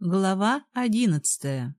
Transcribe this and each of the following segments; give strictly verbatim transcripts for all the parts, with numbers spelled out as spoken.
Глава одиннадцатая.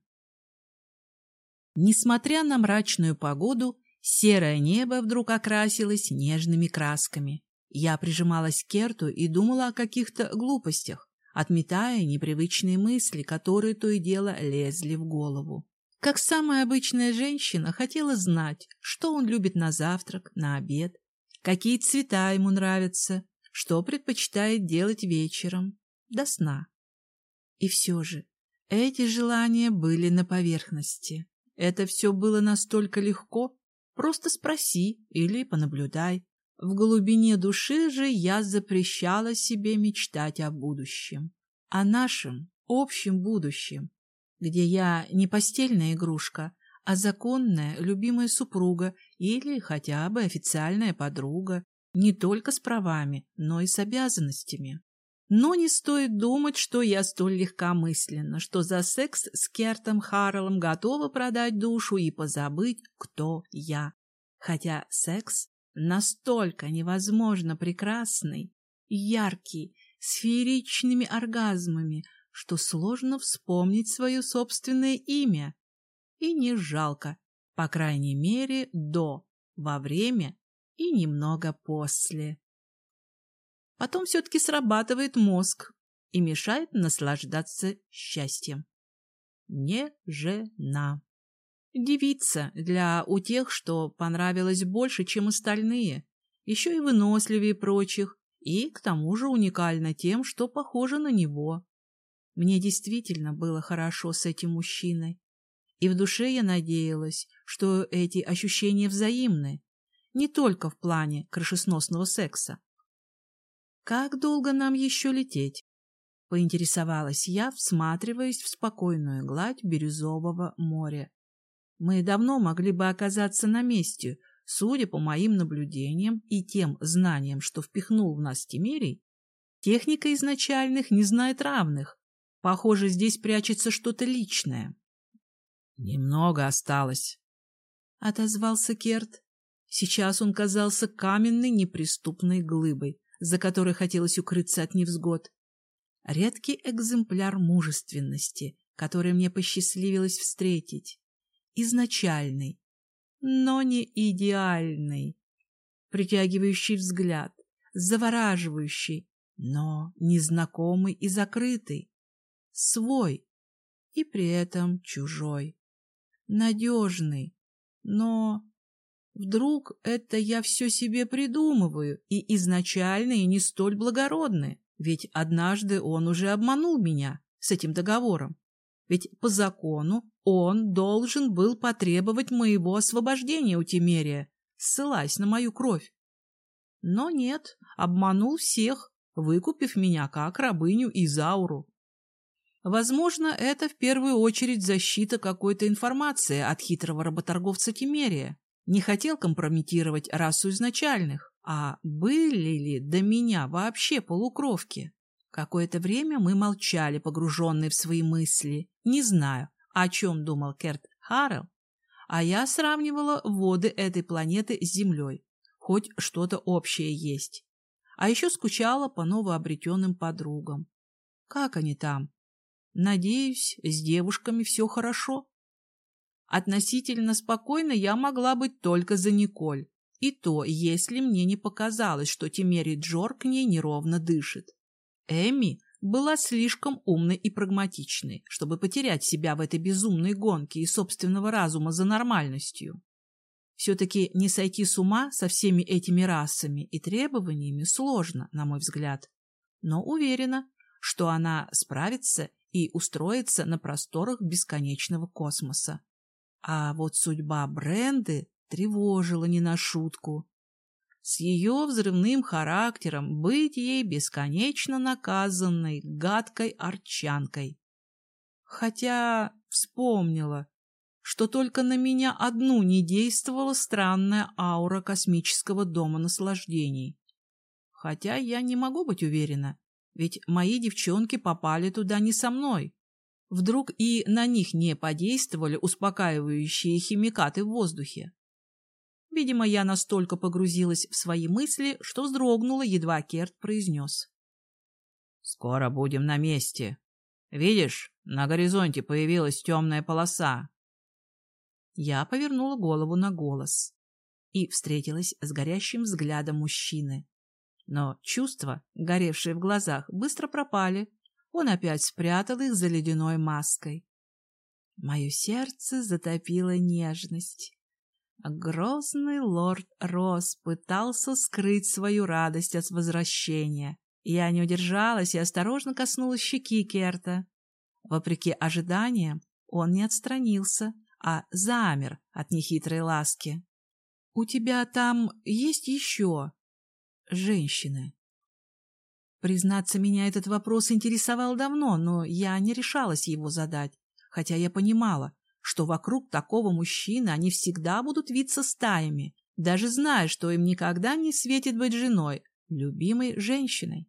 Несмотря на мрачную погоду, серое небо вдруг окрасилось нежными красками. Я прижималась к Керту и думала о каких-то глупостях, отметая непривычные мысли, которые то и дело лезли в голову. Как самая обычная женщина, хотела знать, что он любит на завтрак, на обед, какие цвета ему нравятся, что предпочитает делать вечером, до сна. И все же эти желания были на поверхности. Это все было настолько легко. Просто спроси или понаблюдай. В глубине души же я запрещала себе мечтать о будущем. О нашем общем будущем, где я не постельная игрушка, а законная любимая супруга или хотя бы официальная подруга, не только с правами, но и с обязанностями. Но не стоит думать, что я столь легкомысленна, что за секс с Кертом Харреллом готова продать душу и позабыть, кто я. Хотя секс настолько невозможно прекрасный, яркий, с фееричными оргазмами, что сложно вспомнить свое собственное имя. И не жалко, по крайней мере, до, во время и немного после. Потом все-таки срабатывает мозг и мешает наслаждаться счастьем. Не жена. Девица для у тех, что понравилась больше, чем остальные, еще и выносливее прочих, и к тому же уникальна тем, что похожа на него. Мне действительно было хорошо с этим мужчиной, и в душе я надеялась, что эти ощущения взаимны, не только в плане крышесносного секса. «Как долго нам еще лететь?» — поинтересовалась я, всматриваясь в спокойную гладь бирюзового моря. Мы давно могли бы оказаться на месте, судя по моим наблюдениям и тем знаниям, что впихнул в нас Тимерий. Техника изначальных не знает равных. Похоже, здесь прячется что-то личное. «Немного осталось», — отозвался Керт. Сейчас он казался каменной неприступной глыбой, за которой хотелось укрыться от невзгод. Редкий экземпляр мужественности, который мне посчастливилось встретить. Изначальный, но не идеальный. Притягивающий взгляд, завораживающий, но незнакомый и закрытый. Свой и при этом чужой. Надежный, но... Вдруг это я все себе придумываю, и изначальные не столь благородны, ведь однажды он уже обманул меня с этим договором. Ведь по закону он должен был потребовать моего освобождения у Тимерия, ссылаясь на мою кровь. Но нет, обманул всех, выкупив меня как рабыню Изауру. Возможно, это в первую очередь защита какой-то информации от хитрого работорговца Тимерия. Не хотел компрометировать расу изначальных, а были ли до меня вообще полукровки? Какое-то время мы молчали, погруженные в свои мысли. Не знаю, о чем думал Керт Харрелл, а я сравнивала воды этой планеты с Землей. Хоть что-то общее есть. А еще скучала по новообретенным подругам. Как они там? Надеюсь, с девушками все хорошо. Относительно спокойно я могла быть только за Николь, и то, если мне не показалось, что Тимерий Джор к ней неровно дышит. Эми была слишком умной и прагматичной, чтобы потерять себя в этой безумной гонке и собственного разума за нормальностью. Все-таки не сойти с ума со всеми этими расами и требованиями сложно, на мой взгляд, но уверена, что она справится и устроится на просторах бесконечного космоса. А вот судьба Бренды тревожила не на шутку. С ее взрывным характером быть ей бесконечно наказанной гадкой арчанкой. Хотя вспомнила, что только на меня одну не действовала странная аура космического дома наслаждений. Хотя я не могу быть уверена, ведь мои девчонки попали туда не со мной. Вдруг и на них не подействовали успокаивающие химикаты в воздухе. Видимо, я настолько погрузилась в свои мысли, что вздрогнула, едва Керт произнес. «Скоро будем на месте. Видишь, на горизонте появилась темная полоса. Я повернула голову на голос и встретилась с горящим взглядом мужчины. Но чувства, горевшие в глазах, быстро пропали. Он опять спрятал их за ледяной маской. Мое сердце затопило нежность. Грозный лорд Росс пытался скрыть свою радость от возвращения. Я не удержалась и осторожно коснулась щеки Керта. Вопреки ожиданиям, он не отстранился, а замер от нехитрой ласки. — У тебя там есть еще женщины? Признаться, меня этот вопрос интересовал давно, но я не решалась его задать, хотя я понимала, что вокруг такого мужчины они всегда будут виться стаями, даже зная, что им никогда не светит быть женой, любимой женщиной.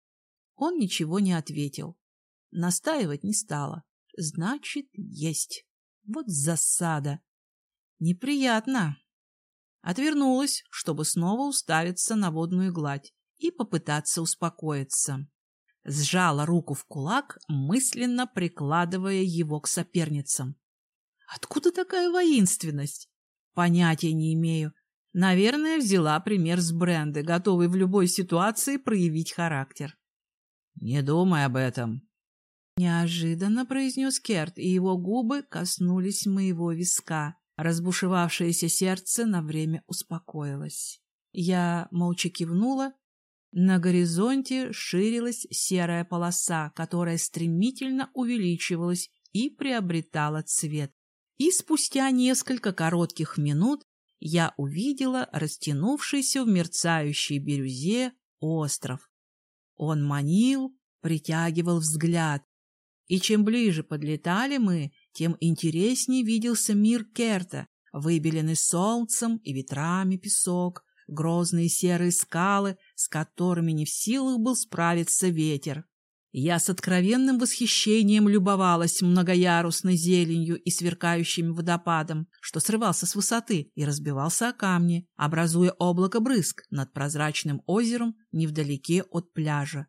Он ничего не ответил. Настаивать не стала. Значит, есть. Вот засада. Неприятно. Отвернулась, чтобы снова уставиться на водную гладь и попытаться успокоиться. Сжала руку в кулак, мысленно прикладывая его к соперницам. Откуда такая воинственность? Понятия не имею. Наверное, взяла пример с Бренды, готовой в любой ситуации проявить характер. «Не думай об этом», — неожиданно произнес Керт, и его губы коснулись моего виска. Разбушевавшееся сердце на время успокоилось. Я молча кивнула. На горизонте ширилась серая полоса, которая стремительно увеличивалась и приобретала цвет. И спустя несколько коротких минут я увидела растянувшийся в мерцающей бирюзе остров. Он манил, притягивал взгляд. И чем ближе подлетали мы, тем интереснее виделся мир Керта, выбеленный солнцем и ветрами песок, грозные серые скалы, с которыми не в силах был справиться ветер. Я с откровенным восхищением любовалась многоярусной зеленью и сверкающим водопадом, что срывался с высоты и разбивался о камни, образуя облако брызг над прозрачным озером невдалеке от пляжа.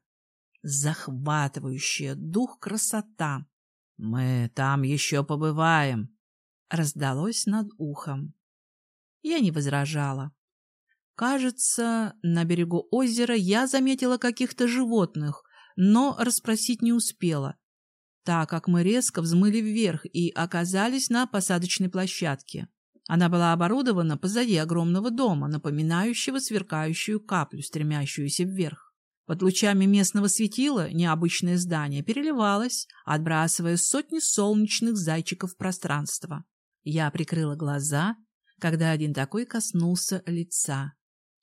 Захватывающая дух красота. «Мы там еще побываем», — раздалось над ухом. Я не возражала. Кажется, на берегу озера я заметила каких-то животных, но расспросить не успела, так как мы резко взмыли вверх и оказались на посадочной площадке. Она была оборудована позади огромного дома, напоминающего сверкающую каплю, стремящуюся вверх. Под лучами местного светила необычное здание переливалось, отбрасывая сотни солнечных зайчиков в пространство. Я прикрыла глаза, когда один такой коснулся лица.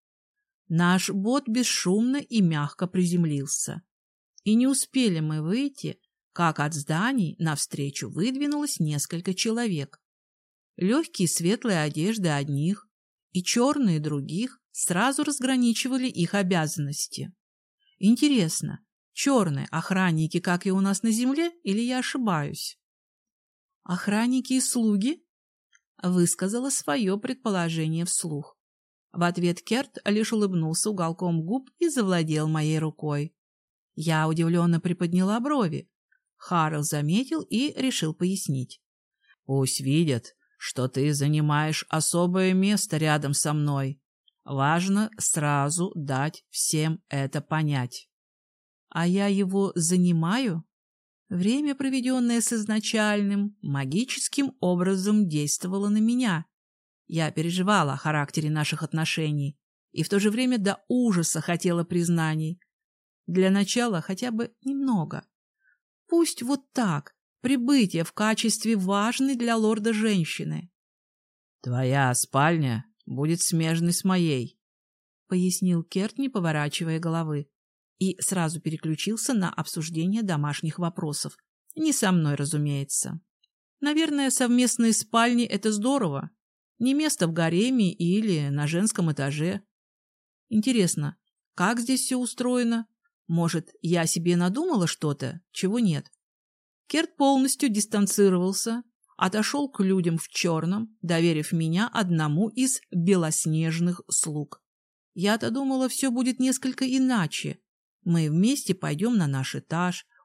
Наш бот бесшумно и мягко приземлился. И не успели мы выйти, как от зданий навстречу выдвинулось несколько человек. Легкие светлые одежды одних и черные других сразу разграничивали их обязанности. Интересно, черные охранники, как и у нас на земле, или я ошибаюсь? Охранники и слуги? Высказала свое предположение вслух. В ответ Керт лишь улыбнулся уголком губ и завладел моей рукой. Я удивленно приподняла брови. Харл заметил и решил пояснить. «Пусть видят, что ты занимаешь особое место рядом со мной. Важно сразу дать всем это понять». «А я его занимаю?» Время, проведенное с изначальным, магическим образом действовало на меня. Я переживала о характере наших отношений и в то же время до ужаса хотела признаний. Для начала хотя бы немного. Пусть вот так, прибытие в качестве важной для лорда женщины. «Твоя спальня будет смежной с моей», — пояснил Керт, не поворачивая головы, и сразу переключился на обсуждение домашних вопросов. Не со мной, разумеется. Наверное, совместные спальни — это здорово. Не место в гареме или на женском этаже. Интересно, как здесь все устроено? Может, я себе надумала что-то, чего нет? Керт полностью дистанцировался, отошел к людям в черном, доверив меня одному из белоснежных слуг. Я-то думала, все будет несколько иначе. Мы вместе пойдем на наш этаж,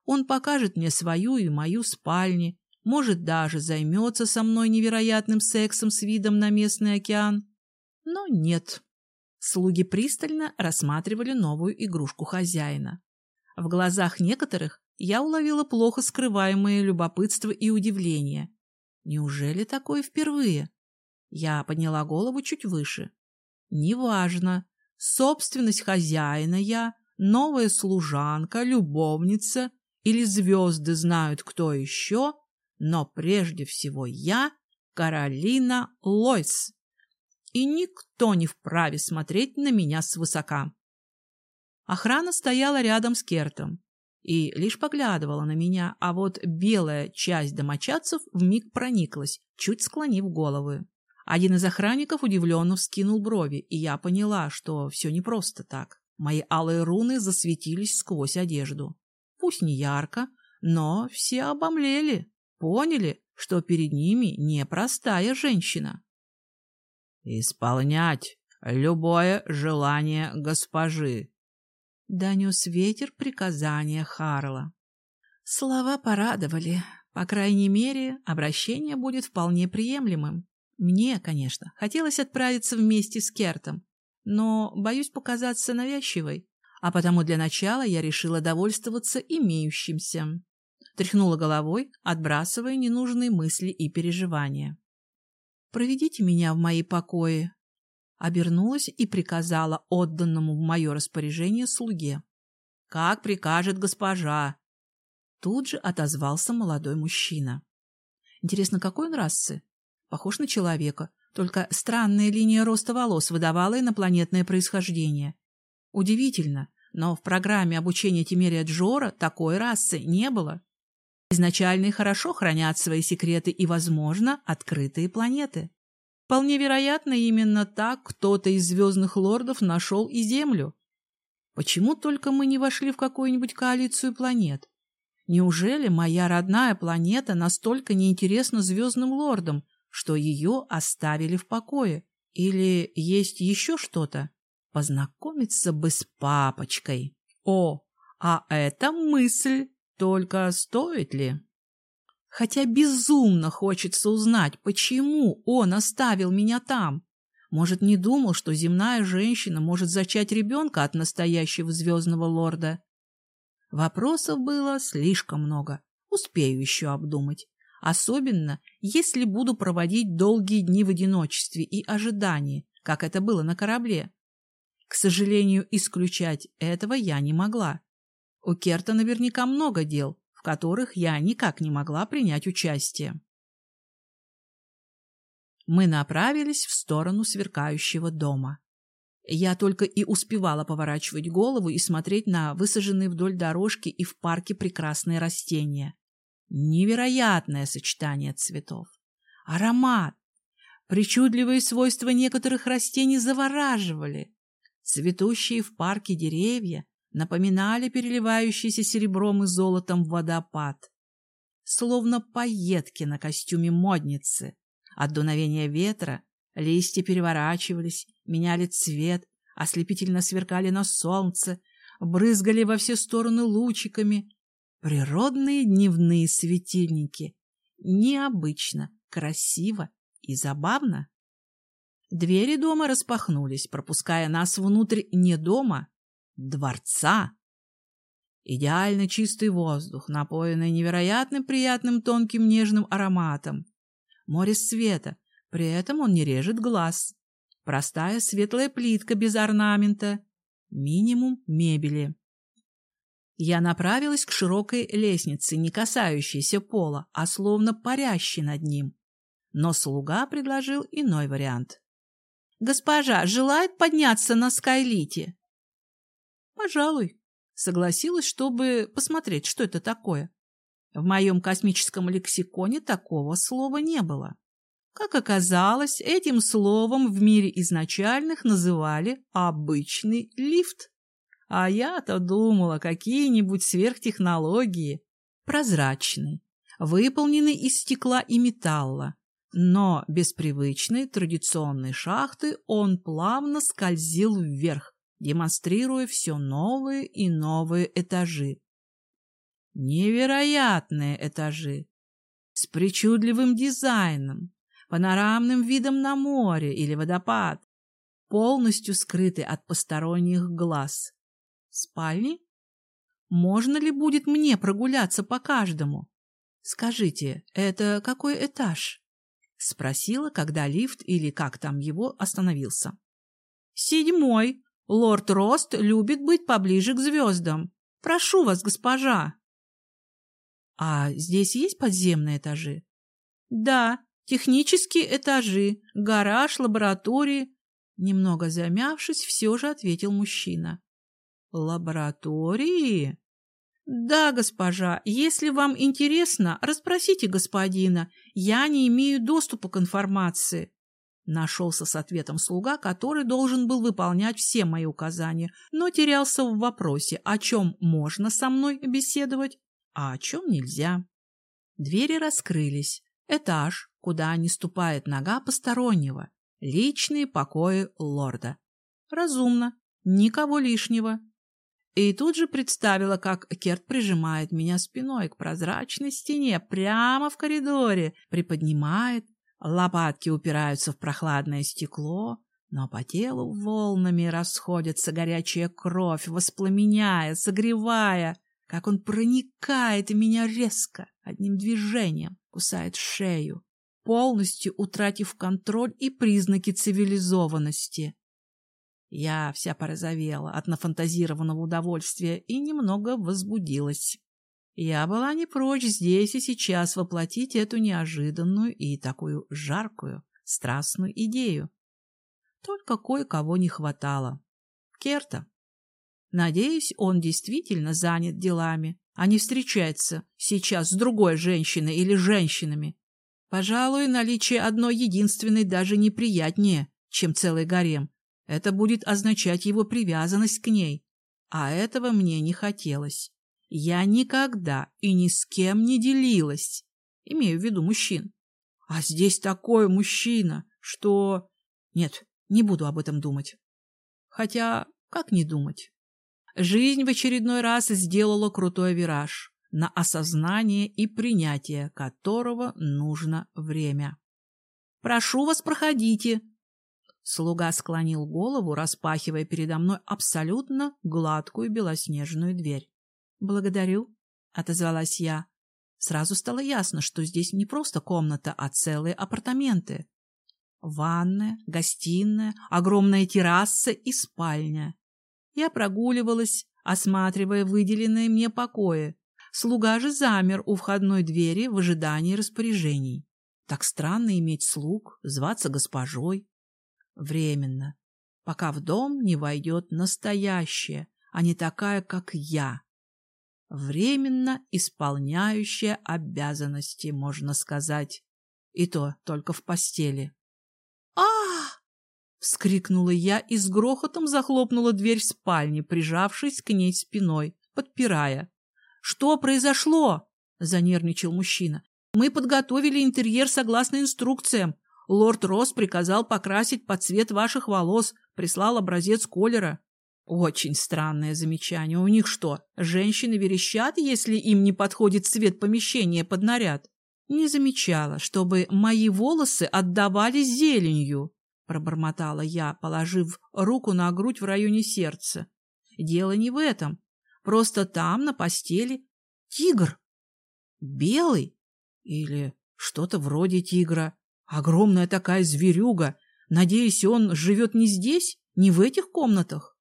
Он покажет мне свою и мою спальни, может, даже займется со мной невероятным сексом с видом на местный океан. Но нет. Слуги пристально рассматривали новую игрушку хозяина. В глазах некоторых я уловила плохо скрываемое любопытство и удивление. Неужели такое впервые? Я подняла голову чуть выше. Неважно, собственность хозяина я, новая служанка, любовница или звезды знают кто еще, но прежде всего я Каролина Лойс, и никто не вправе смотреть на меня свысока. Охрана стояла рядом с Кертом и лишь поглядывала на меня, а вот белая часть домочадцев вмиг прониклась, чуть склонив головы. Один из охранников удивленно вскинул брови, и я поняла, что все не просто так. Мои алые руны засветились сквозь одежду. Пусть не ярко, но все обомлели, поняли, что перед ними непростая женщина. «Исполнять любое желание госпожи», — донес ветер приказания Харла. Слова порадовали. По крайней мере, обращение будет вполне приемлемым. Мне, конечно, хотелось отправиться вместе с Кертом, но боюсь показаться навязчивой, а потому для начала я решила довольствоваться имеющимся. Тряхнула головой, отбрасывая ненужные мысли и переживания. «Проведите меня в мои покои», — обернулась и приказала отданному в мое распоряжение слуге. «Как прикажет госпожа», — тут же отозвался молодой мужчина. «Интересно, какой он расы? Похож на человека, только странная линия роста волос выдавала инопланетное происхождение. Удивительно, но в программе обучения Тимерия Джора такой расы не было. Изначальные хорошо хранят свои секреты и, возможно, открытые планеты. Вполне вероятно, именно так кто-то из звездных лордов нашел и Землю. Почему только мы не вошли в какую-нибудь коалицию планет? Неужели моя родная планета настолько неинтересна звездным лордам, что ее оставили в покое? Или есть еще что-то? Познакомиться бы с папочкой. О, а это мысль, только стоит ли? Хотя безумно хочется узнать, почему он оставил меня там. Может, не думал, что земная женщина может зачать ребенка от настоящего звездного лорда? Вопросов было слишком много. Успею еще обдумать. Особенно, если буду проводить долгие дни в одиночестве и ожидании, как это было на корабле. К сожалению, исключать этого я не могла. У Керта наверняка много дел, в которых я никак не могла принять участие. Мы направились в сторону сверкающего дома. Я только и успевала поворачивать голову и смотреть на высаженные вдоль дорожки и в парке прекрасные растения. Невероятное сочетание цветов. Аромат. Причудливые свойства некоторых растений завораживали. Цветущие в парке деревья напоминали переливающийся серебром и золотом водопад. Словно пайетки на костюме модницы. От дуновения ветра листья переворачивались, меняли цвет, ослепительно сверкали на солнце, брызгали во все стороны лучиками. Природные дневные светильники. Необычно, красиво и забавно. Двери дома распахнулись, пропуская нас внутрь не дома, дворца. Идеально чистый воздух, напоенный невероятно приятным тонким нежным ароматом. Море света, при этом он не режет глаз. Простая светлая плитка без орнамента. Минимум мебели. Я направилась к широкой лестнице, не касающейся пола, а словно парящей над ним. Но слуга предложил иной вариант. «Госпожа желает подняться на Скайлите?» «Пожалуй», — согласилась, чтобы посмотреть, что это такое. В моем космическом лексиконе такого слова не было. Как оказалось, этим словом в мире изначальных называли обычный лифт. А я-то думала, какие-нибудь сверхтехнологии. Прозрачный, выполненный из стекла и металла. Но без привычной традиционной шахты он плавно скользил вверх, демонстрируя все новые и новые этажи. Невероятные этажи с причудливым дизайном, панорамным видом на море или водопад, полностью скрыты от посторонних глаз. Спальни? Можно ли будет мне прогуляться по каждому? Скажите, это какой этаж? Спросила, когда лифт, или как там его, остановился. Седьмой. Лорд Рост любит быть поближе к звездам. Прошу вас, госпожа. А здесь есть подземные этажи? Да, технические этажи, гараж, лаборатории. Немного замявшись, все же ответил мужчина. Лаборатории? Да, госпожа, если вам интересно, расспросите господина. Я не имею доступа к информации. Нашелся с ответом слуга, который должен был выполнять все мои указания, но терялся в вопросе, о чем можно со мной беседовать, а о чем нельзя. Двери раскрылись. Этаж, куда не ступает нога постороннего. Личные покои лорда. Разумно. Никого лишнего. И тут же представила, как Керт прижимает меня спиной к прозрачной стене прямо в коридоре, приподнимает, лопатки упираются в прохладное стекло, но по телу волнами расходится горячая кровь, воспламеняя, согревая, как он проникает в меня резко, одним движением, кусает шею, полностью утратив контроль и признаки цивилизованности. Я вся порозовела от нафантазированного удовольствия и немного возбудилась. Я была не прочь здесь и сейчас воплотить эту неожиданную и такую жаркую, страстную идею. Только кое-кого не хватало. Керта. Надеюсь, он действительно занят делами, а не встречается сейчас с другой женщиной или женщинами. Пожалуй, наличие одной единственной даже неприятнее, чем целый гарем. Это будет означать его привязанность к ней, а этого мне не хотелось. Я никогда и ни с кем не делилась, имею в виду мужчин. А здесь такой мужчина, что... Нет, не буду об этом думать. Хотя, как не думать? Жизнь в очередной раз сделала крутой вираж, на осознание и принятие которого нужно время. «Прошу вас, проходите!» Слуга склонил голову, распахивая передо мной абсолютно гладкую белоснежную дверь. «Благодарю», — отозвалась я. Сразу стало ясно, что здесь не просто комната, а целые апартаменты. Ванная, гостиная, огромная терраса и спальня. Я прогуливалась, осматривая выделенные мне покои. Слуга же замер у входной двери в ожидании распоряжений. Так странно иметь слуг, зваться госпожой. Временно, пока в дом не войдет настоящая, а не такая, как я. Временно исполняющая обязанности, можно сказать. И то только в постели. а Вскрикнула я и с грохотом захлопнула дверь в спальне, прижавшись к ней спиной, подпирая. «Что произошло?» — занервничал мужчина. «Мы подготовили интерьер согласно инструкциям. Лорд Росс приказал покрасить под цвет ваших волос, прислал образец колера». Очень странное замечание. У них что, женщины верещат, если им не подходит цвет помещения под наряд? Не замечала, чтобы мои волосы отдавались зеленью, пробормотала я, положив руку на грудь в районе сердца. Дело не в этом. Просто там, на постели, тигр. Белый? Или что-то вроде тигра. Огромная такая зверюга. Надеюсь, он живет не здесь, не в этих комнатах?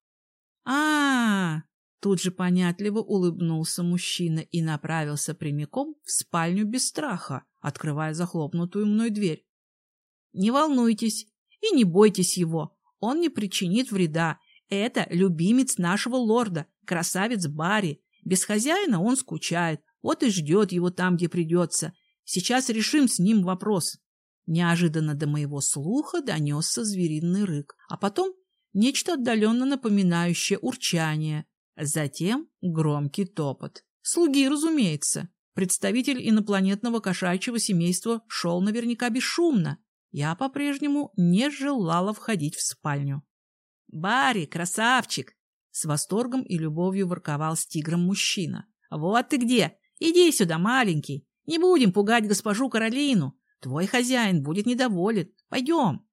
А-а-а! Тут же понятливо улыбнулся мужчина и направился прямиком в спальню без страха, открывая захлопнутую мной дверь. Не волнуйтесь и не бойтесь его, он не причинит вреда. Это любимец нашего лорда, красавец Барри. Без хозяина он скучает, вот и ждет его там, где придется. Сейчас решим с ним вопрос. Неожиданно до моего слуха донесся звериный рык, а потом нечто отдаленно напоминающее урчание. Затем громкий топот. Слуги, разумеется. Представитель инопланетного кошачьего семейства шел наверняка бесшумно. Я по-прежнему не желала входить в спальню. «Барри, красавчик!» С восторгом и любовью ворковал с тигром мужчина. «Вот ты где! Иди сюда, маленький. Не будем пугать госпожу Каролину. Твой хозяин будет недоволен. Пойдем.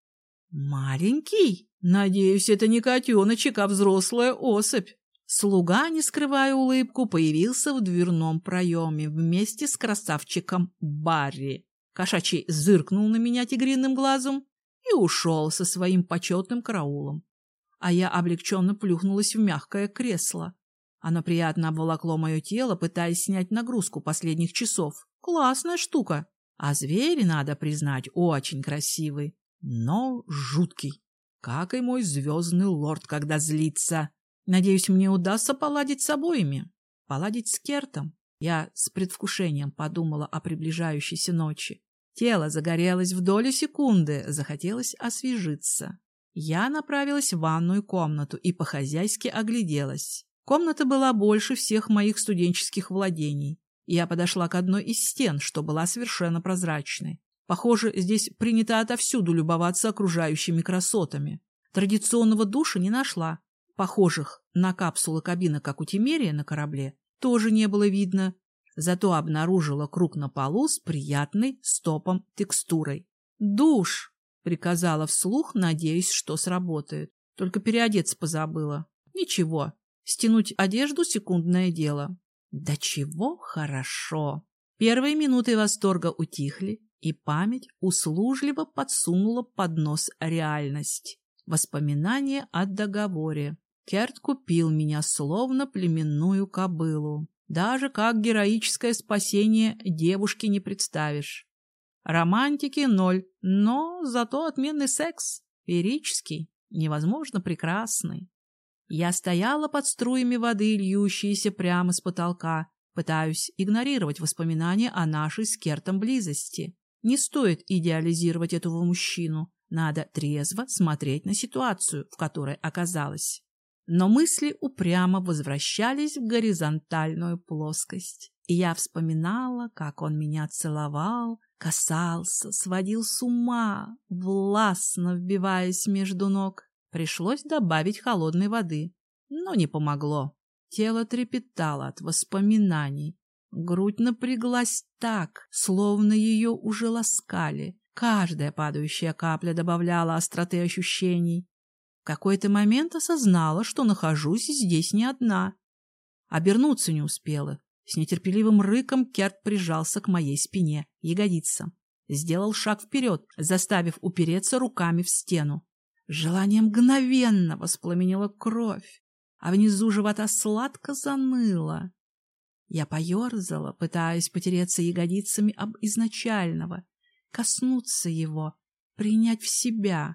Маленький? Надеюсь, это не котеночек, а взрослая особь. Слуга, не скрывая улыбку, появился в дверном проеме вместе с красавчиком Барри. Кошачий зыркнул на меня тигриным глазом и ушел со своим почетным караулом. А я облегченно плюхнулась в мягкое кресло. Оно приятно обволокло мое тело, пытаясь снять нагрузку последних часов. Классная штука. А зверь, надо признать, очень красивый, но жуткий, как и мой звездный лорд, когда злится. Надеюсь, мне удастся поладить с обоими. Поладить с Кертом. Я с предвкушением подумала о приближающейся ночи. Тело загорелось в долю секунды, захотелось освежиться. Я направилась в ванную комнату и по-хозяйски огляделась. Комната была больше всех моих студенческих владений. Я подошла к одной из стен, что была совершенно прозрачной. Похоже, здесь принято отовсюду любоваться окружающими красотами. Традиционного душа не нашла. Похожих на капсулы кабины, как у Тимерия на корабле, тоже не было видно. Зато обнаружила круг на полу с приятной стопом текстурой. «Душ!» — приказала вслух, надеясь, что сработает. Только переодеться позабыла. Ничего, стянуть одежду — секундное дело. Да чего хорошо! Первые минуты восторга утихли, и память услужливо подсунула под нос реальность. Воспоминания о договоре. Керт купил меня словно племенную кобылу. Даже как героическое спасение девушки не представишь. Романтики ноль, но зато отменный секс. Феерический, невозможно прекрасный. Я стояла под струями воды, льющиеся прямо с потолка, пытаюсь игнорировать воспоминания о нашей с Кертом близости. Не стоит идеализировать этого мужчину, надо трезво смотреть на ситуацию, в которой оказалась. Но мысли упрямо возвращались в горизонтальную плоскость, и я вспоминала, как он меня целовал, касался, сводил с ума, властно вбиваясь между ног. Пришлось добавить холодной воды, но не помогло. Тело трепетало от воспоминаний. Грудь напряглась так, словно ее уже ласкали. Каждая падающая капля добавляла остроты ощущений. В какой-то момент осознала, что нахожусь здесь не одна. Обернуться не успела. С нетерпеливым рыком Керт прижался к моей спине, ягодицам. Сделал шаг вперед, заставив упереться руками в стену. Желание мгновенно воспламенило кровь, а внизу живота сладко заныло. Я поерзала, пытаясь потереться ягодицами об изначального, коснуться его, принять в себя.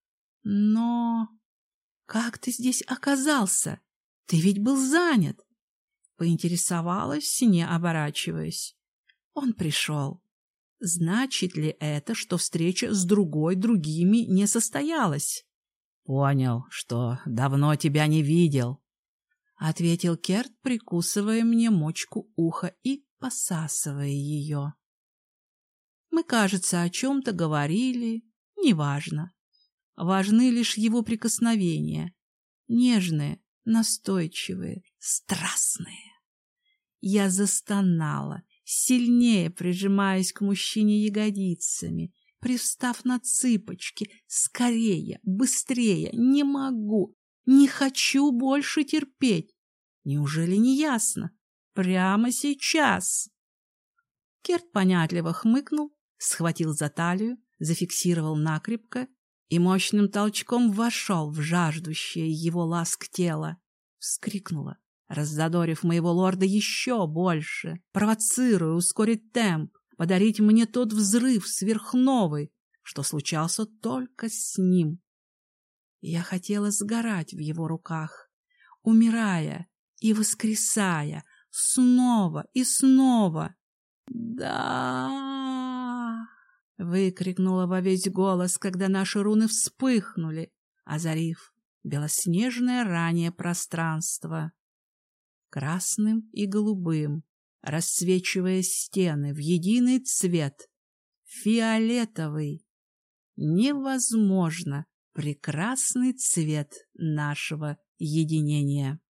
Но... «Как ты здесь оказался? Ты ведь был занят!» Поинтересовалась, не оборачиваясь. Он пришел. Значит ли это, что встреча с другой другими не состоялась? «Понял, что давно тебя не видел», — ответил Керт, прикусывая мне мочку уха и посасывая ее. Мы, кажется, о чем-то говорили, неважно. Важны лишь его прикосновения, нежные, настойчивые, страстные. Я застонала, сильнее прижимаясь к мужчине ягодицами, привстав на цыпочки. Скорее, быстрее, не могу, не хочу больше терпеть. Неужели не ясно? Прямо сейчас. Керт понятливо хмыкнул, схватил за талию, зафиксировал накрепко и мощным толчком вошел в жаждущее его ласк тело. Вскрикнула, раззадорив моего лорда еще больше, провоцируя ускорить темп, подарить мне тот взрыв сверхновой, что случался только с ним. Я хотела сгорать в его руках, умирая и воскресая снова и снова. «Да!» — выкрикнула во весь голос, когда наши руны вспыхнули, озарив белоснежное ранее пространство. Красным и голубым, расцвечивая стены в единый цвет, фиолетовый, невозможно прекрасный цвет нашего единения.